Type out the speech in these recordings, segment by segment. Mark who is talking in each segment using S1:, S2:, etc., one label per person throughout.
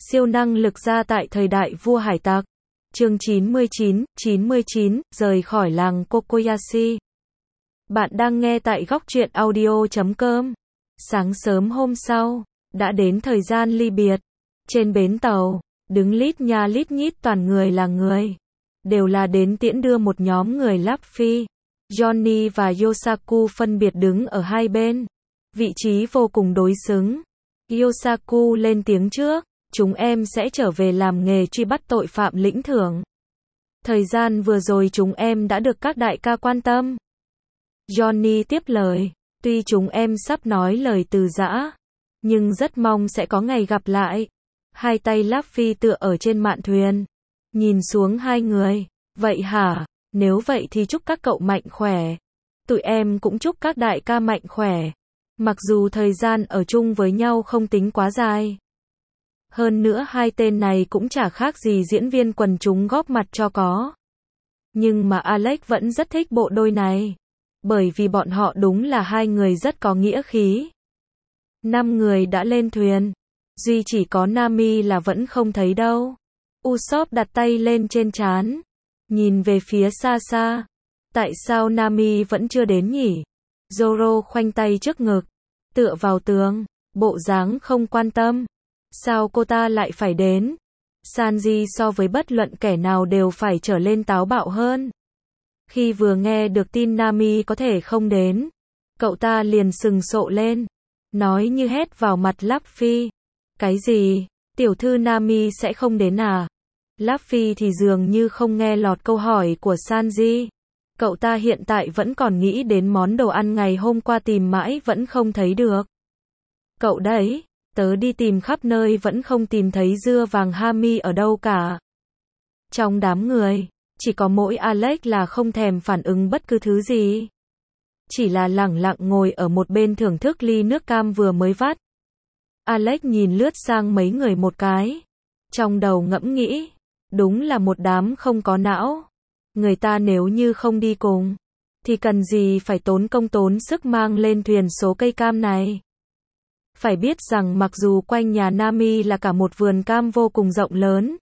S1: Siêu năng lực gia tại thời đại vua hải tặc. Chương 99, rời khỏi làng Kokoyashi. Bạn đang nghe tại góc truyện audio.com. Sáng sớm hôm sau, đã đến thời gian ly biệt. Trên bến tàu, đứng lít nha lít nhít toàn người là người. Đều là đến tiễn đưa một nhóm người Luffy. Johnny và Yosaku phân biệt đứng ở hai bên. Vị trí vô cùng đối xứng. Yosaku lên tiếng trước. Chúng em sẽ trở về làm nghề truy bắt tội phạm lĩnh thưởng. Thời gian vừa rồi chúng em đã được các đại ca quan tâm. Johnny tiếp lời, tuy chúng em sắp nói lời từ giã, nhưng rất mong sẽ có ngày gặp lại. Hai tay Luffy tựa ở trên mạn thuyền, nhìn xuống hai người, vậy hả, nếu vậy thì chúc các cậu mạnh khỏe. Tụi em cũng chúc các đại ca mạnh khỏe. Mặc dù thời gian ở chung với nhau không tính quá dài. Hơn nữa hai tên này cũng chả khác gì diễn viên quần chúng góp mặt cho có. Nhưng mà Alex vẫn rất thích bộ đôi này. Bởi vì bọn họ đúng là hai người rất có nghĩa khí. 5 người đã lên thuyền. Duy chỉ có Nami là vẫn không thấy đâu. Usopp đặt tay lên trên trán. Nhìn về phía xa xa. Tại sao Nami vẫn chưa đến nhỉ? Zoro khoanh tay trước ngực. Tựa vào tường. Bộ dáng không quan tâm. Sao cô ta lại phải đến? Sanji so với bất luận kẻ nào đều phải trở lên táo bạo hơn. Khi vừa nghe được tin Nami có thể không đến, cậu ta liền sừng sộ lên, nói như hét vào mặt Luffy. Cái gì? Tiểu thư Nami sẽ không đến à? Luffy thì dường như không nghe lọt câu hỏi của Sanji. Cậu ta hiện tại vẫn còn nghĩ đến món đồ ăn ngày hôm qua tìm mãi vẫn không thấy được. Cậu đấy, tớ đi tìm khắp nơi vẫn không tìm thấy dưa vàng Hami ở đâu cả. Trong đám người, chỉ có mỗi Alex là không thèm phản ứng bất cứ thứ gì. Chỉ là lẳng lặng ngồi ở một bên thưởng thức ly nước cam vừa mới vắt. Alex nhìn lướt sang mấy người một cái. Trong đầu ngẫm nghĩ, đúng là một đám không có não. Người ta nếu như không đi cùng, thì cần gì phải tốn công tốn sức mang lên thuyền số cây cam này. Phải biết rằng mặc dù quanh nhà Nami là cả một vườn cam vô cùng rộng lớn.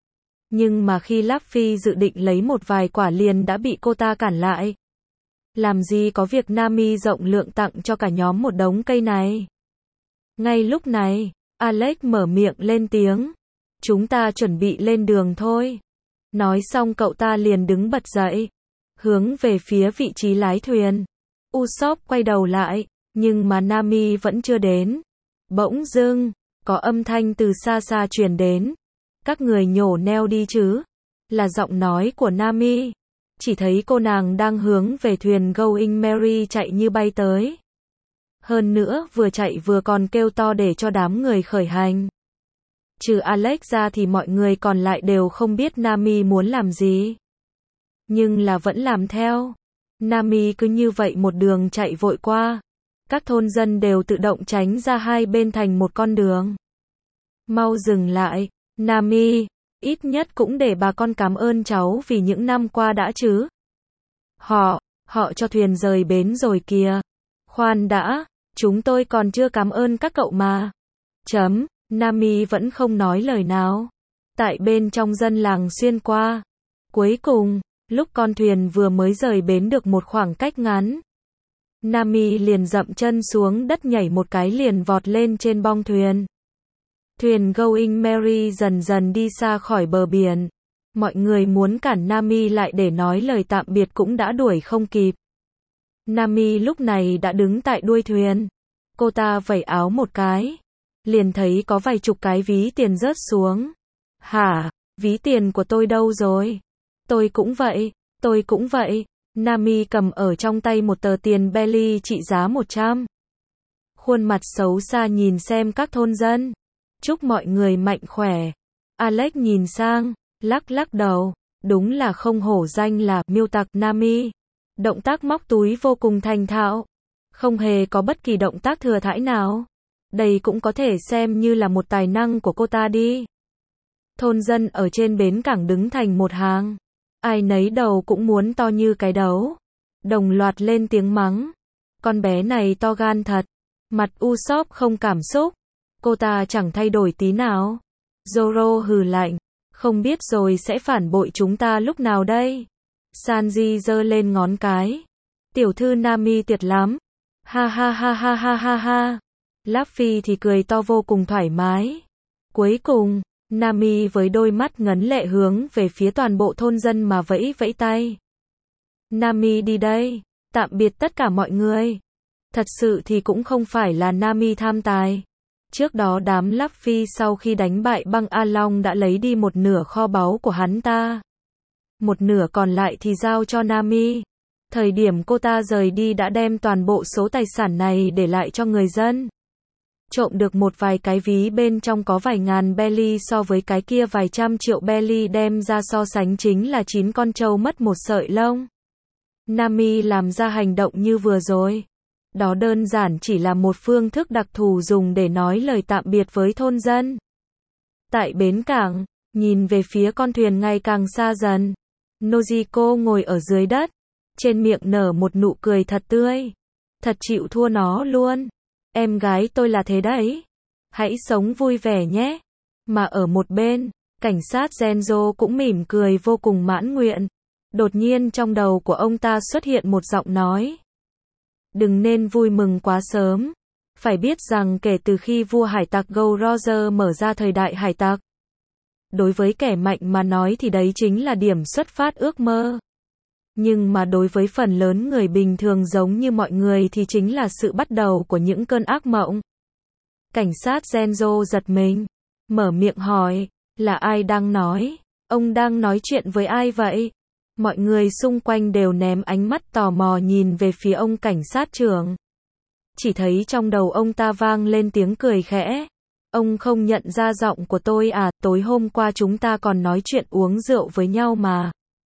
S1: Nhưng mà khi Luffy dự định lấy một vài quả liền đã bị cô ta cản lại. Làm gì có việc Nami rộng lượng tặng cho cả nhóm một đống cây này. Ngay lúc này, Alex mở miệng lên tiếng. Chúng ta chuẩn bị lên đường thôi. Nói xong cậu ta liền đứng bật dậy. Hướng về phía vị trí lái thuyền. Usopp quay đầu lại. Nhưng mà Nami vẫn chưa đến. Bỗng dưng, có âm thanh từ xa xa truyền đến. Các người nhổ neo đi chứ. Là giọng nói của Nami. Chỉ thấy cô nàng đang hướng về thuyền Going Merry chạy như bay tới. Hơn nữa vừa chạy vừa còn kêu to để cho đám người khởi hành. Trừ Alex ra thì mọi người còn lại đều không biết Nami muốn làm gì. Nhưng là vẫn làm theo. Nami cứ như vậy một đường chạy vội qua. Các thôn dân đều tự động tránh ra hai bên thành một con đường. Mau dừng lại, Nami, ít nhất cũng để bà con cảm ơn cháu vì những năm qua đã chứ. Họ cho thuyền rời bến rồi kìa. Khoan đã, chúng tôi còn chưa cảm ơn các cậu mà. Nami vẫn không nói lời nào. Tại bên trong dân làng xuyên qua. Cuối cùng, lúc con thuyền vừa mới rời bến được một khoảng cách ngắn. Nami liền dậm chân xuống đất nhảy một cái liền vọt lên trên bong thuyền. Thuyền Going Merry dần dần đi xa khỏi bờ biển. Mọi người muốn cản Nami lại để nói lời tạm biệt cũng đã đuổi không kịp. Nami lúc này đã đứng tại đuôi thuyền. Cô ta vẩy áo một cái. Liền thấy có vài chục cái ví tiền rớt xuống. Hả, ví tiền của tôi đâu rồi? Tôi cũng vậy. Nami cầm ở trong tay một tờ tiền belly trị giá 100. Khuôn mặt xấu xa nhìn xem các thôn dân. Chúc mọi người mạnh khỏe. Alex nhìn sang, lắc đầu. Đúng là không hổ danh là miêu tặc Nami. Động tác móc túi vô cùng thành thạo. Không hề có bất kỳ động tác thừa thãi nào. Đây cũng có thể xem như là một tài năng của cô ta đi. Thôn dân ở trên bến cảng đứng thành một hàng. Ai nấy đầu cũng muốn to như cái đấu. Đồng loạt lên tiếng mắng. Con bé này to gan thật. Mặt Usopp không cảm xúc. Cô ta chẳng thay đổi tí nào. Zoro hừ lạnh. Không biết rồi sẽ phản bội chúng ta lúc nào đây? Sanji giơ lên ngón cái. Tiểu thư Nami tuyệt lắm. Ha ha ha ha ha ha ha. Luffy thì cười to vô cùng thoải mái. Cuối cùng, Nami với đôi mắt ngấn lệ hướng về phía toàn bộ thôn dân mà vẫy vẫy tay. Nami đi đây. Tạm biệt tất cả mọi người. Thật sự thì cũng không phải là Nami tham tài. Trước đó đám Luffy sau khi đánh bại băng A Long đã lấy đi một nửa kho báu của hắn ta. Một nửa còn lại thì giao cho Nami. Thời điểm cô ta rời đi đã đem toàn bộ số tài sản này để lại cho người dân. Trộm được một vài cái ví bên trong có vài ngàn belly, so với cái kia vài trăm triệu belly đem ra so sánh chính là 9 con trâu mất một sợi lông. Nami làm ra hành động như vừa rồi. Đó đơn giản chỉ là một phương thức đặc thù dùng để nói lời tạm biệt với thôn dân. Tại bến cảng, nhìn về phía con thuyền ngày càng xa dần. Nojiko ngồi ở dưới đất, trên miệng nở một nụ cười thật tươi. Thật chịu thua nó luôn. Em gái tôi là thế đấy. Hãy sống vui vẻ nhé. Mà ở một bên, cảnh sát Genzo cũng mỉm cười vô cùng mãn nguyện. Đột nhiên trong đầu của ông ta xuất hiện một giọng nói. Đừng nên vui mừng quá sớm. Phải biết rằng kể từ khi vua hải tặc Gold Roger mở ra thời đại hải tặc, đối với kẻ mạnh mà nói thì đấy chính là điểm xuất phát ước mơ. Nhưng mà đối với phần lớn người bình thường giống như mọi người thì chính là sự bắt đầu của những cơn ác mộng. Cảnh sát Genzo giật mình, mở miệng hỏi, là ai đang nói? Ông đang nói chuyện với ai vậy? Mọi người xung quanh đều ném ánh mắt tò mò nhìn về phía ông cảnh sát trưởng. Chỉ thấy trong đầu ông ta vang lên tiếng cười khẽ. Ông không nhận ra giọng của tôi à, tối hôm qua chúng ta còn nói chuyện uống rượu với nhau mà.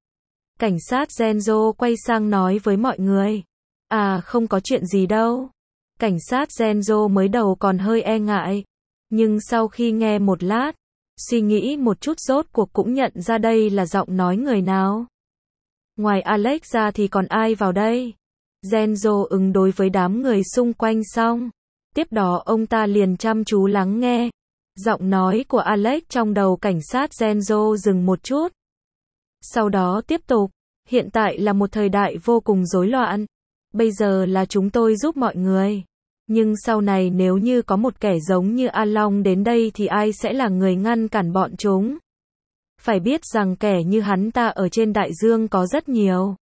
S1: Cảnh sát Genzo quay sang nói với mọi người. À không có chuyện gì đâu. Cảnh sát Genzo mới đầu còn hơi e ngại. Nhưng sau khi nghe một lát, suy nghĩ một chút rốt cuộc cũng nhận ra đây là giọng nói người nào. Ngoài Alex ra thì còn ai vào đây? Genzo ứng đối với đám người xung quanh xong. Tiếp đó ông ta liền chăm chú lắng nghe. Giọng nói của Alex trong đầu cảnh sát Genzo dừng một chút. Sau đó tiếp tục. Hiện tại là một thời đại vô cùng rối loạn. Bây giờ là chúng tôi giúp mọi người. Nhưng sau này nếu như có một kẻ giống như A Long đến đây thì ai sẽ là người ngăn cản bọn chúng? Phải biết rằng kẻ như hắn ta ở trên đại dương có rất nhiều.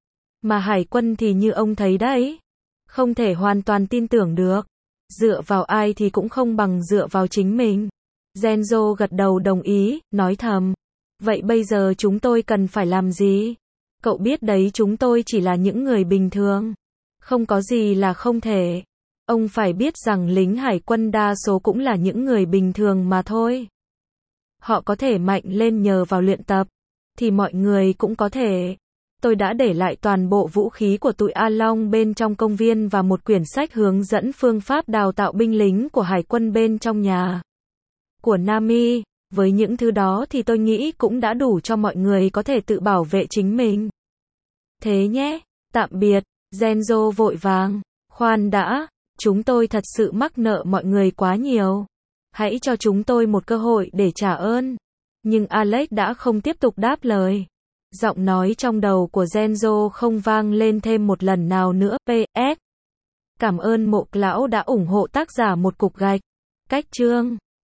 S1: Mà hải quân thì như ông thấy đấy. Không thể hoàn toàn tin tưởng được. Dựa vào ai thì cũng không bằng dựa vào chính mình. Genzo gật đầu đồng ý, nói thầm. Vậy bây giờ chúng tôi cần phải làm gì? Cậu biết đấy, chúng tôi chỉ là những người bình thường. Không có gì là không thể. Ông phải biết rằng lính hải quân đa số cũng là những người bình thường mà thôi. Họ có thể mạnh lên nhờ vào luyện tập. Thì mọi người cũng có thể. Tôi đã để lại toàn bộ vũ khí của tụi A Long bên trong công viên và một quyển sách hướng dẫn phương pháp đào tạo binh lính của hải quân bên trong nhà của Nami. Với những thứ đó thì tôi nghĩ cũng đã đủ cho mọi người có thể tự bảo vệ chính mình. Thế nhé, tạm biệt. Genzo vội vàng. Khoan đã, chúng tôi thật sự mắc nợ mọi người quá nhiều. Hãy cho chúng tôi một cơ hội để trả ơn. Nhưng Alex đã không tiếp tục đáp lời. Giọng nói trong đầu của Genzo không vang lên thêm một lần nào nữa. PS. Cảm ơn Mộ Lão đã ủng hộ tác giả một cục gạch. Cách chương.